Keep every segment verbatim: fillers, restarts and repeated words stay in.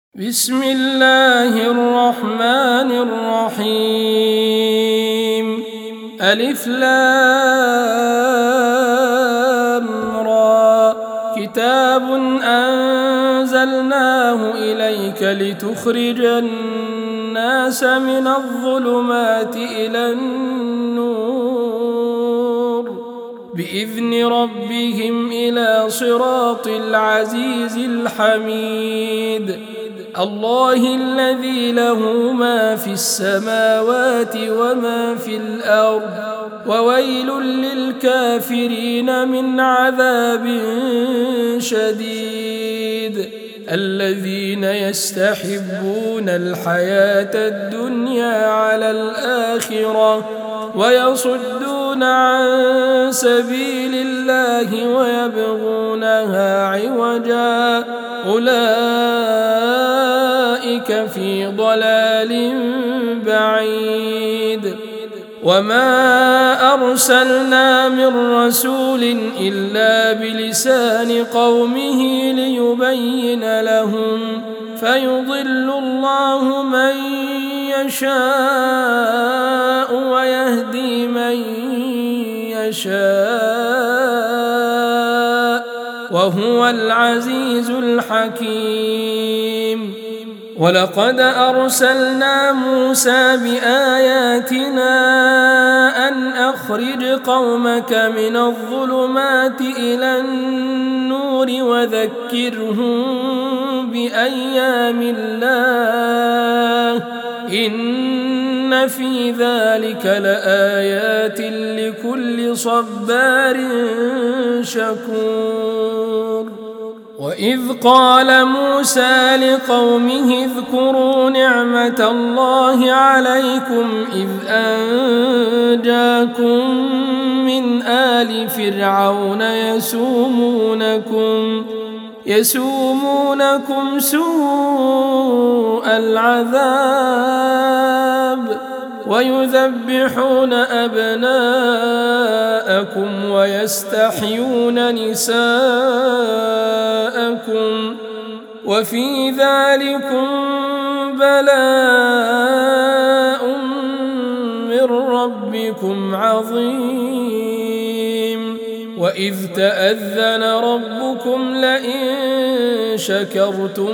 بسم الله الرحمن الرحيم. ألف لام را. كتاب أنزلناه إليك لتخرج الناس من الظلمات إلى النور بإذن ربهم إلى صراط العزيز الحميد. الله الذي له ما في السماوات وما في الأرض وويل للكافرين من عذاب شديد. الذين يستحبون الحياة الدنيا على الآخرة ويصدون عن سبيل الله ويبغونها عوجا أولئك في ضلال بعيد. وما أرسلنا من رسول إلا بلسان قومه ليبين لهم فيضل الله من يشاء ويهدي من يشاء وهو العزيز الحكيم. ولقد أرسلنا موسى بآياتنا أن أخرج قومك من الظلمات إلى النور وذكرهم بأيام الله إن في ذلك لآيات لكل صبار شكور. وإذ قال موسى لقومه اذكروا نعمة الله عليكم إذ أنجاكم من آل فرعون يسومونكم يسومونكم سوء العذاب ويذبحون أبناءكم ويستحيون نساءكم وفي ذلكم بلاء من ربكم عظيم. وإذ تأذن ربكم لئن شكرتم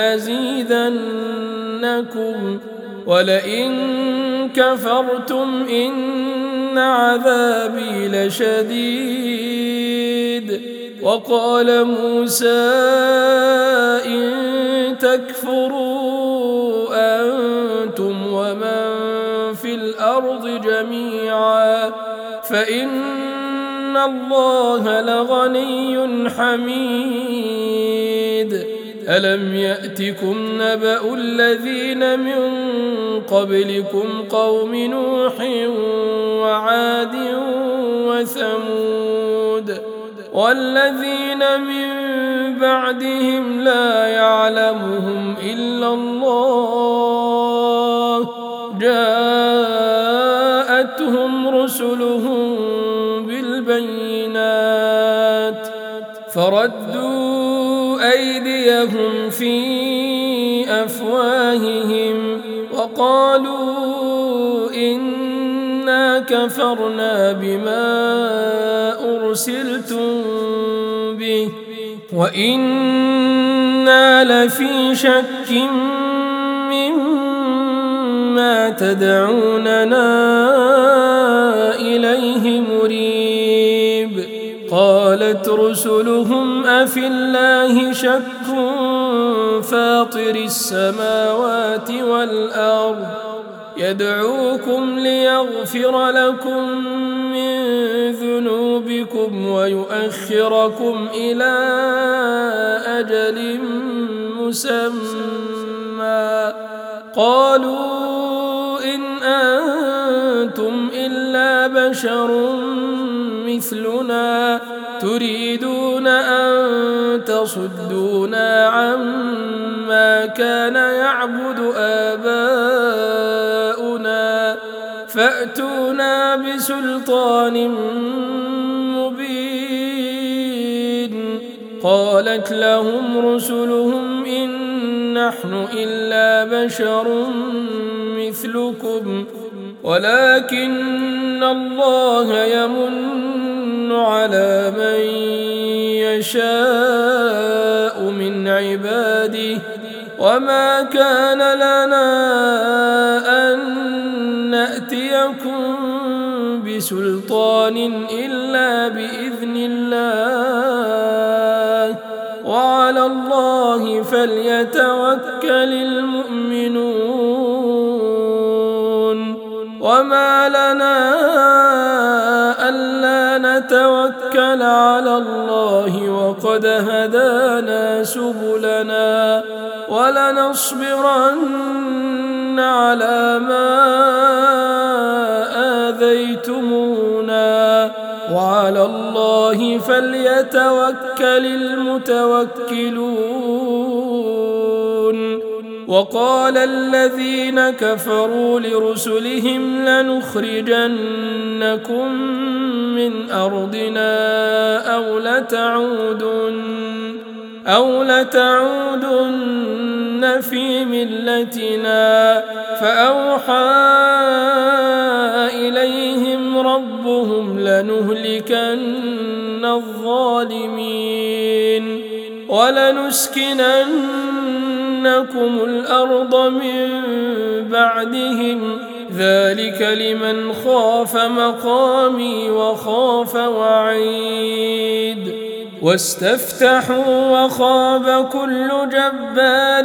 لأزيدنكم ولئن كفرتم إن عذابي لشديد. وقال موسى إن تكفروا أنتم ومن في الأرض جميعا فإن الله لغني حميد. ألم يأتكم نبأ الذين من قبلكم قوم نوح وعاد وثمود والذين من بعدهم لا يعلمهم إلا الله جاءتهم رسلهم بالبينات فردوا أيديهم في أفواههم وقالوا إنا كفرنا بما أرسلتم به وإنا لفي شك مما تدعوننا إليه مريب. قالت رسلهم أفي الله شك فاطر السماوات والأرض يدعوكم ليغفر لكم من ذنوبكم ويؤخركم إلى أجل مسمى قالوا إن أنتم إلا بشر مثلنا تريدون أن تصدونا عما كان يعبد آباؤنا فأتونا بسلطان مبين. قالت لهم رسلهم إن نحن إلا بشر مثلكم ولكن الله يمن على من يشاء من عباده وما كان لنا أن نأتيكم بسلطان إلا بإذن الله وعلى الله فليتوكل المؤمنون وما لنا ألا نتوكل على الله وقد هدانا سبلنا ولنصبرن على ما آذيتمونا وعلى الله فليتوكل المتوكلون وقال الذين كفروا لرسلهم لنخرجنكم من أرضنا أو لتعودن أو لتعودن في ملتنا فأوحى إليهم ربهم لنهلكن الظالمين ولنسكننكم الأرض من بعدهم ذلك لمن خاف مقامي وخاف وعيد واستفتحوا وخاب كل جبار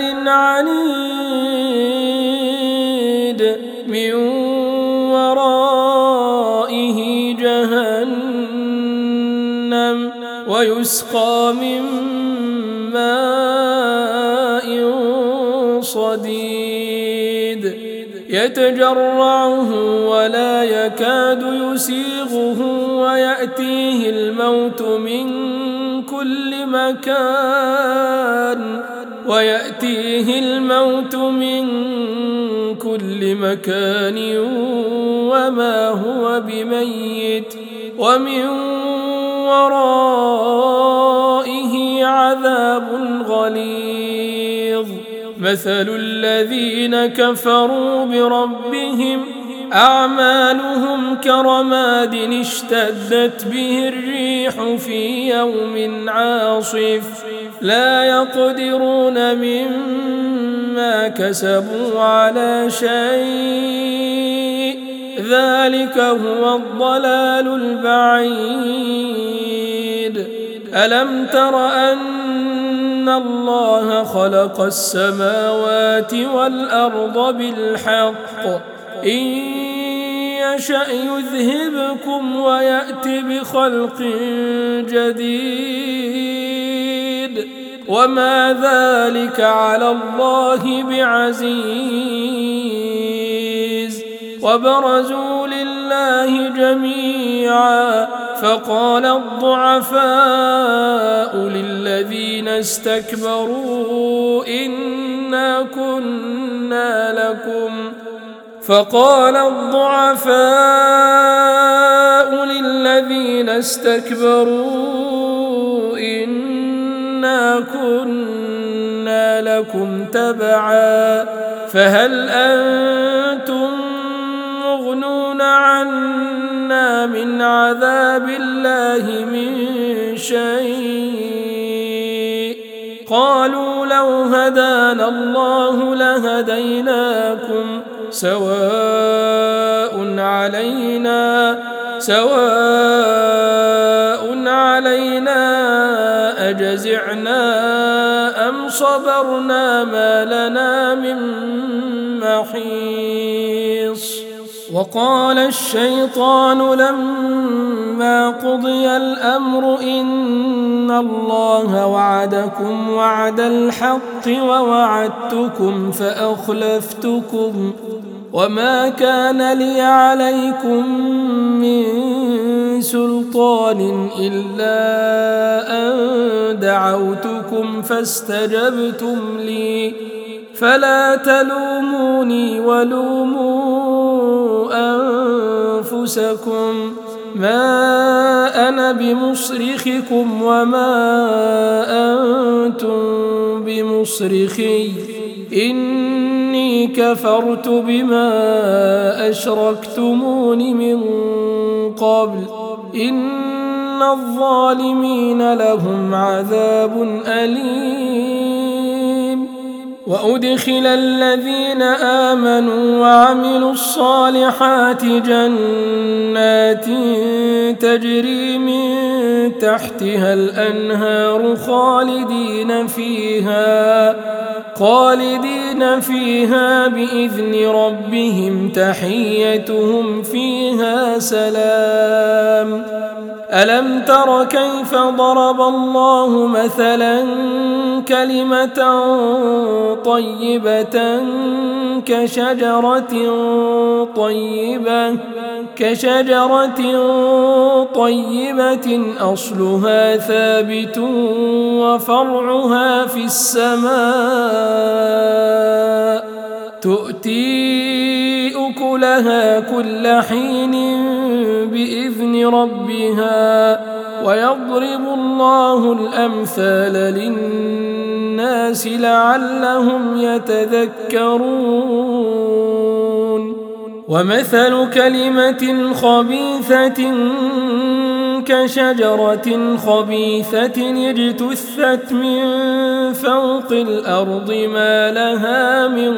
عنيد من ورائه جهنم ويسقى من ماء صديد يتجرعه ولا يكاد يسيغه ويأتيه الموت من كل مكان ويأتيه الموت من كل مكان وما هو بميت ومن ورائه عذاب غليظ مثل الذين كفروا بربهم أعمالهم كرماد اشتدت به الريح في يوم عاصف لا يقدرون مما كسبوا على شيء ذلك هو الضلال البعيد ألم تر أن الله خلق السماوات والأرض بالحق إن يشأ يذهبكم ويأت بخلق جديد وما ذلك على الله بعزيز وبرزوا لله جميعا فقال الضعفاء للذين استكبروا إنا كنا لكم فقال الضعفاء للذين استكبروا إنا كنا لكم تبعا فهل أنتم مغنون عنا من عذاب الله من شيء قالوا لو هدانا الله لهديناكم سواء علينا سواء علينا أجزعنا أم صبرنا ما لنا من محيص وقال الشيطان لما قضي الأمر إن الله وعدكم وعد الحق ووعدتكم فأخلفتكم وما كان لي عليكم من سلطان إلا أن دعوتكم فاستجبتم لي فلا تلوموني ولوموا أنفسكم ما أنا بمصرخكم وما أنتم بمصرخي إني كفرت بما أشركتمون من قبل إن الظالمين لهم عذاب أليم. وأدخل الذين آمنوا وعملوا الصالحات جنات تجري من تحتها الأنهار خالدين فيها خالدين فيها بإذن ربهم تحيتهم فيها سلام. ألم تر كيف ضرب الله مثلا كلمة طيبة كشجرة طيبة كشجرة طيبة أصلها ثابت وفرعها في السماء تؤتي أكلها كل حين بإذن ربها ويضرب الله الأمثال للناس لعلهم يتذكرون. ومثل كلمة خبيثة كشجرة خبيثة اجتثت من فوق الأرض ما لها من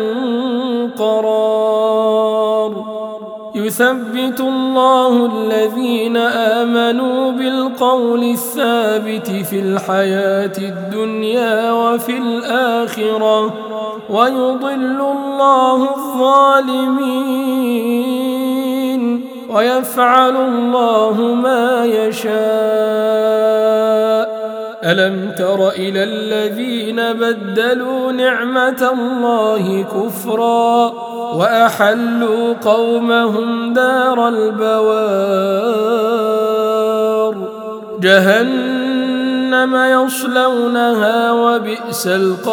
قرار. يثبت الله الذين آمنوا بالقول الثابت في الحياة الدنيا وفي الآخرة ويضل الله الظالمين ويفعل الله ما يشاء. ألم تر إلى الذين بدلوا نعمة الله كفرا وأحلوا قومهم دار البوار جهنم يصلونها وبئس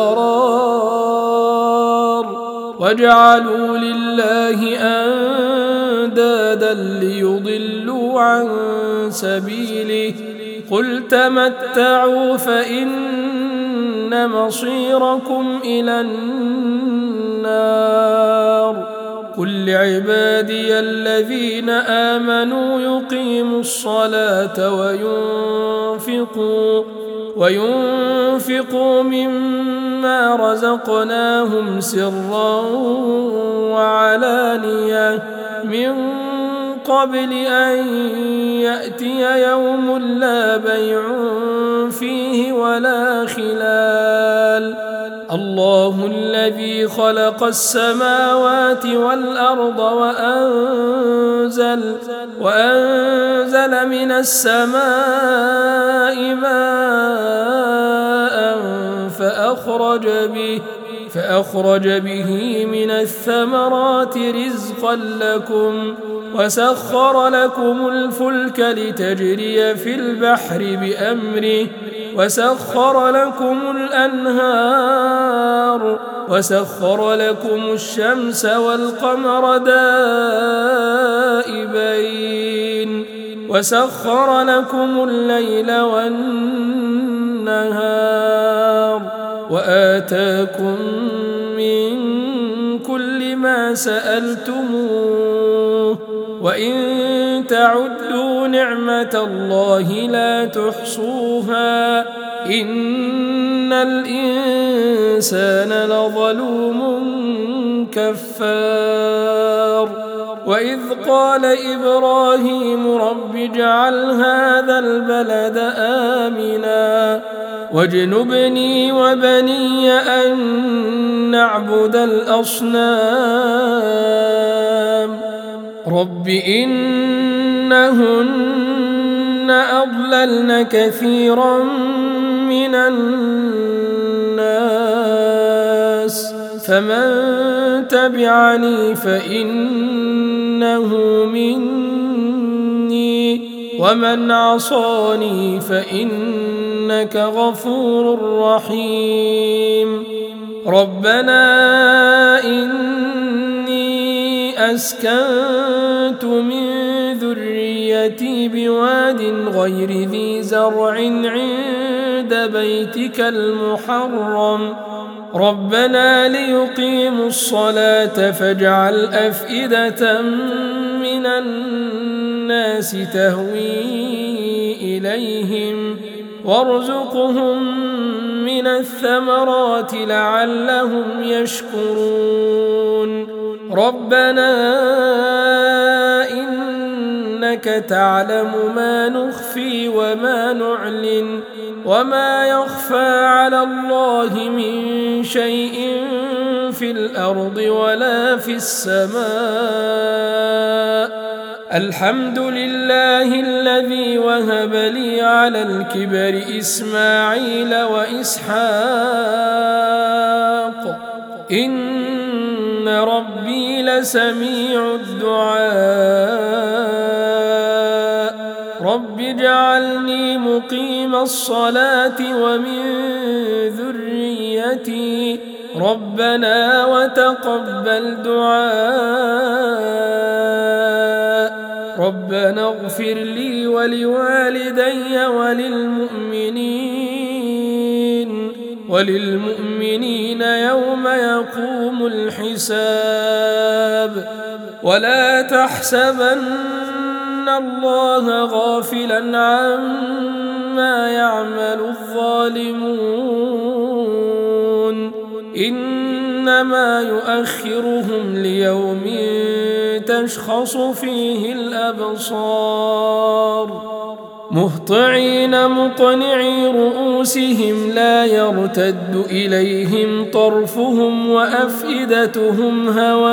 القرار. وجعلوا لله أندادا ليضلوا عن سبيله قل تمتعوا فإن مصيركم إلى النار. قل لعبادي الذين آمنوا يقيموا الصلاة وينفقوا وينفقوا مما رزقناهم سرا وعلانية من قبل أن يأتي يوم لا بيع فيه ولا خلال. الله الذي خلق السماوات والأرض وأنزل, وأنزل من السماء ماء فأخرج به فأخرج به من الثمرات رزقا لكم وسخر لكم الفلك لتجري في البحر بأمره وسخر لكم الأنهار وسخر لكم الشمس والقمر دائبين وسخر لكم الليل والنهار وآتاكم من كل ما سألتموه وإن تعدوا نعمة الله لا تحصوها إن الإنسان لظلوم كفار. وإذ قال إبراهيم رب اجعل هذا البلد آمنا واجنبني وبني أن نعبد الأصنام رب إنهن أضللن كثيرا من الناس فمن تبعني فإنه مني ومن عصاني فإنك غفور رحيم. ربنا إني أسكنت من ذريتي بواد غير ذي زرع عند بيتك المحرم ربنا ليقيموا الصلاة فاجعل أفئدة من الناس تهوي إليهم وارزقهم من الثمرات لعلهم يشكرون ربنا إنك تعلم ما نخفي وما نعلن وما يخفى على الله من شيء في الأرض ولا في السماء الحمد لله الذي وهب لي على الكبر إسماعيل وإسحاق إن ربي لسميع الدعاء رب اجعلني مقيم الصلاة ومن ذريتي ربنا وتقبل دعاء ربنا اغفر لي ولوالدي وللمؤمنين وللمؤمنين يوم يقوم الحساب ولا تحسبن الله غافلا عما يعمل الظالمون إنما يؤخرهم ليوم تشخص فيه الأبصار مهطعين مقنعي رؤوسهم لا يرتد إليهم طرفهم وأفئدتهم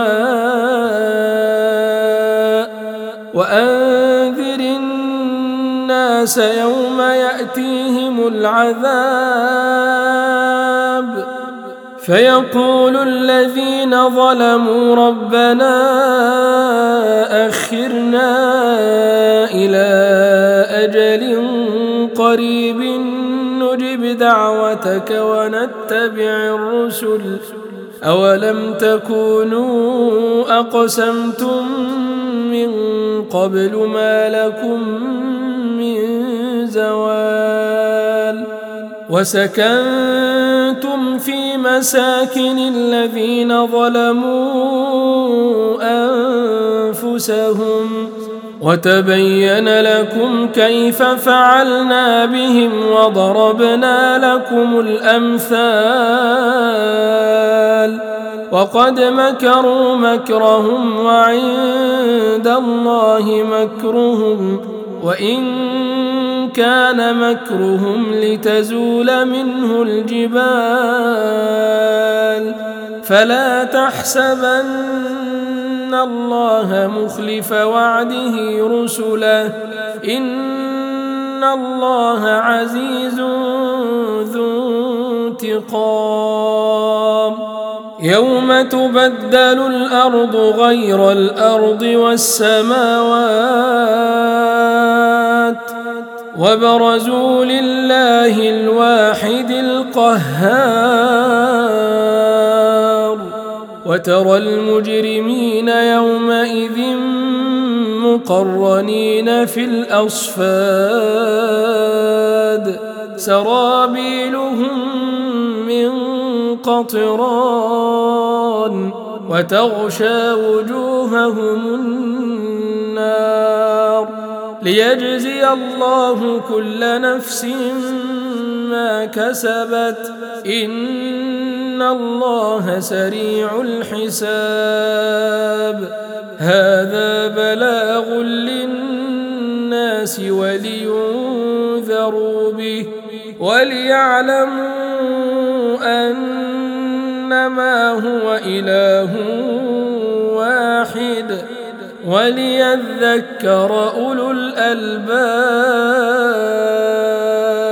هواء وأنذر الناس يوم يأتيهم العذاب فيقول الذين ظلموا ربنا أخرنا إلى أجل قريب نجب دعوتك ونتبع الرسل أولم تكونوا أقسمتم من قبل ما لكم من زوال وسكنتم في مساكن الذين ظلموا أنفسهم وتبين لكم كيف فعلنا بهم وضربنا لكم الأمثال وقد مكروا مكرهم وعند الله مكرهم وإن كان مكرهم لتزول منه الجبال فلا تحسبن الله مخلف وعده رسله إن الله عزيز ذو انتقام يوم تبدل الأرض غير الأرض والسماوات وبرزوا لله الواحد القهار وترى المجرمين يومئذ مقرنين في الأصفاد سرابيلهم من قطران وتغشى وجوههم النار ليجزي الله كل نفس ما كسبت إن الله سريع الحساب هذا بلاغ للناس ولينذروا به وليعلموا أنما هو إله واحد وليذكر أولو الألباب.